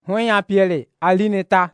Hwenya piele alineta.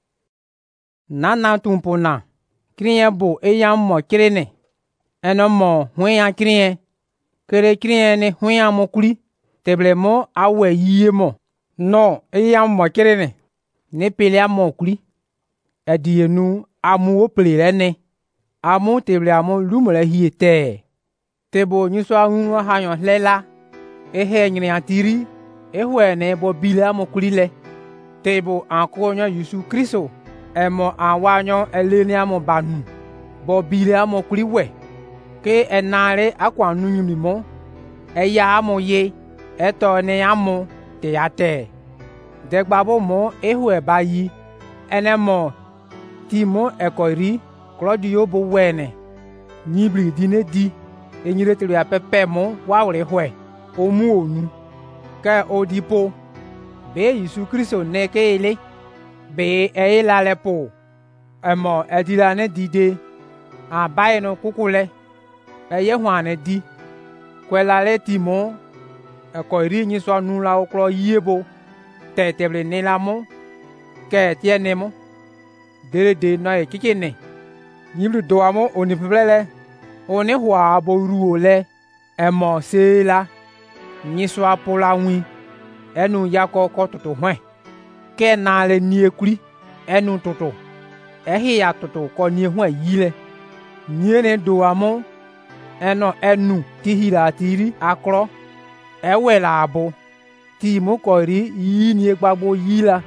Nana tumpona. Krien bo eyam mo krene. Eno mo hwenya krien. Kere krien ne hwenya mo kuli. Teble mo awe yie mo. No eyam mo krene. Ne pele mo kuli. Edienu amu oplele ne. Amu teble amu lumole hie te. Tebo nyiso anwa hanyon lela. Ehe nyine atiri. Ehwe ne bo bile amu kuli le. Tebo ankonyo Yesu Kristo. Emo anwanyo eleni amu banu. Bo bile amu kuli we. Ke enare akwa nunyumi mo. Eya amu ye. Eto ne amu te ate. Degbabo mo ehwe bayi. Enemo timo ekoiri. Claudio bo wene. Nyibli dine di. Enyire telu ya pepe mo wawre hwe. Omu onu. Ke odipo. Be Yesu Kristo ne ke ele. Be la lepo. Emo edila ne dide. Abaye no kukule. Eye hwane di. Kwela le timo. Ekoiri nyiswa nula oklo yebo. Te teble ne la mo. Ke tiene mo. Dere de no e kikene. Nyiblu doa mo oni peplele. Oni hwa abo ruo le. Emo se la. Nyiswa pola wi. Enu yako ko toto hwen. Ke na le nie kuli. Enu toto. Ehi ya toto ko nie hwen yile. Nie ne doa mo. Enu tihila tiri akro. Ewe la abo. Ti mo kori yi nie gbagbo yila.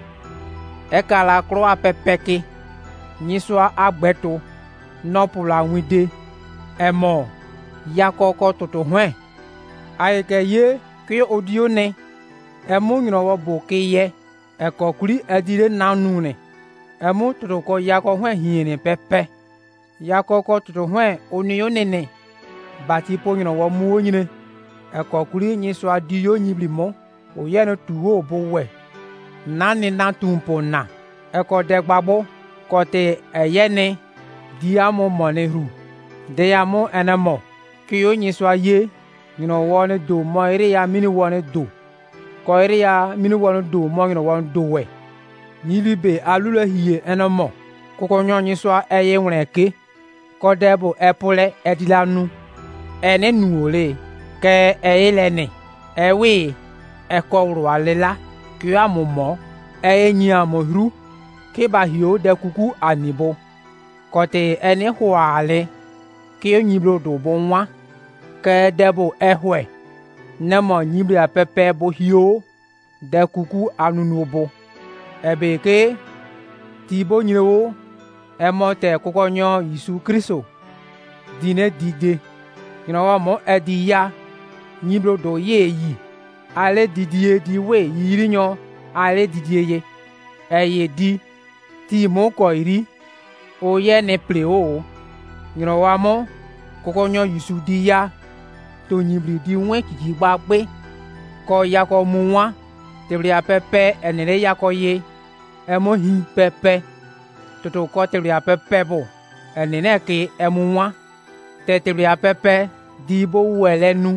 Ekala akro apepeke. Nyiswa agbeto. Nopula wide. Emo. Yako ko toto hwen. Ayeke ye. Ke odio ne. Emu nyinowo bo ke ye. Eko kuli edire nanu ne. Emu toto ko yako hwen hiene pepe. Yako ko toto hwen oniyo nene. Bati po nyinowo muo nyine. Eko kuli nyiswa diyo nyibli mo. Oyeno tuwo bo we. Nani na tumpo na. Eko degbabo. Kote eyene. Diamo moneru. Deyamo enemo. Kiyo nyiswa ye. Nyinowo ne do mo ere ya mini wone do. Ko ere ya mini wone do mo nyinowo do we. Nyilibe alule hiye enemo. Koko nyonyiswa eye wrenke. Ko debo epule edilanu. Ene nuole. Ke eyelene. Ewe. Eko urwalela. Kiyo amumo. Eye nyamohru. Keba hiyo de kuku anibo. Kote ene huale. Kiyo nyiblo do bo nwa. Ke debo ehwe. Nemo nyibli a pepe bo hiyo. De kuku anunubo. Ebe ke. Tibo nyilewo. Emote kukonyo Yesu Kristo. Dine dide. Yinawa mo edi ya. Nyiblo do ye yi. Ale didie di we yiri nyo. Ale didie ye. Eye di. Timo ko iri. Oye ne pleo. Yinawa mo. Kukonyo Yesu di ya. To nyibli di wen kiki gbagbe. Ko yako muwa. Tebli a pepe enere yako ye. Emo hi pepe. Toto ko tebli a pepe bo. Enene ke emuwa. Te tebli a pepe di bo wele nu.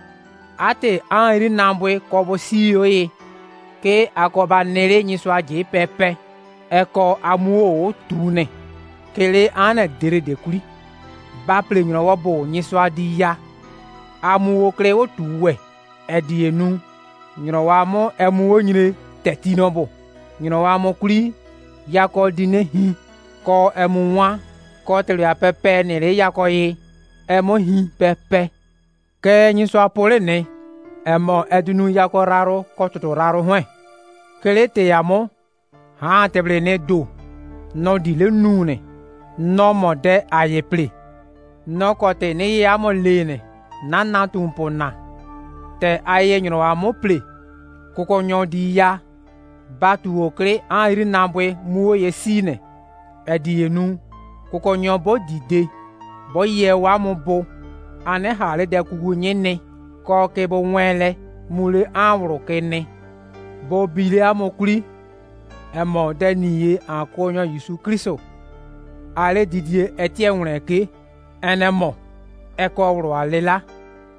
Ate an iri nambwe ko bo siyo ye. Ke akoba nere nyiswa je pepe. Eko amuo trune. Kele ane dere de kuli. Baple nyino bo nyiswa di ya. Amuo kle o tuwe. Edienu. Nyino wamo emuo nyine tetino bo. Nyino wamo kuli. Yako dine hi. Ko emuwa. Ko tele a pepe nere yako ye. Emo hi pepe. Ke nyiswa pole ne. Emo edunu yako raro. Ko toto raro hwen. Kele te yamo. Ha teble ne do. No dile nune. No mode aye ple. No kote ne yamo lene. Nana tumpo na. Te aye nyino wamo ple. Koko nyon di ya. Batu okre an iri nambwe muo ye sine. Edi yenu. Koko nyon bo dide. Bo ye wamo bo. Ane hale de kugu nyene. Ko ke bo wele. Mule anwro kene. Bo bile amokuli. Emo de niye an konyo Yesu Kristo. Ale didie etie wrenke. Enemo. Eko wro alela.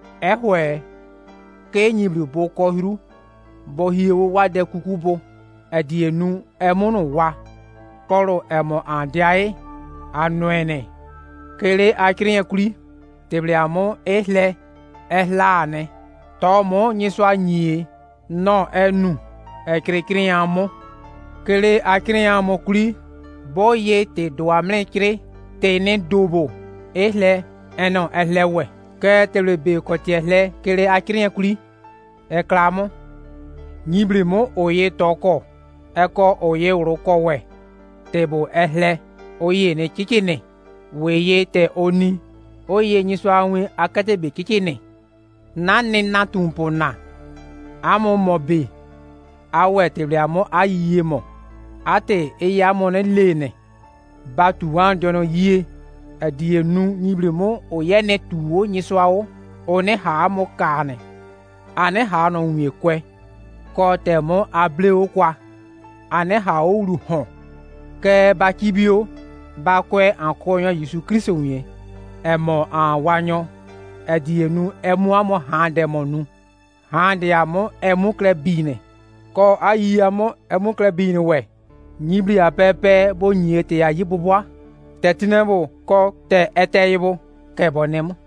Ehwe. Ke nyibli bo kohiru. Bo hiyo wade kukubo. edienu emunu wa poro emo andiae anuene kele akriye kuli tebliamo ehle ehlane tomo nyiswa nyie no enu ekrikriamo kele akriamo kuli boye te doamle kre te ne dobo ehle eno ehlewe ke telebe kotiele kele akriye kuli eklamo nyibrimo oye toko eko oye uroko we tebo ehle oye ne chichine weye te oni oye nyiswa nwe akatebe chichine nani natumpo na amo mobe awe tebliamo ayiye mo ate eyamo ne lene batu wan dono yie edienu nyibrimo oye ne tuwo nyiswawo one ha mo kane ane ha no nwiekwe ko temo ableo kwa ane ha oru hon ke bakibio bakwe ankoyo Yesu Kristo nwie emo anwanyo edienu emu amo hande monu hande amo emu klebine ko ayi amo emu klebine we nyibri apepe bo nyiete ya yibubwa tetinebo ko te eteyibo kebonem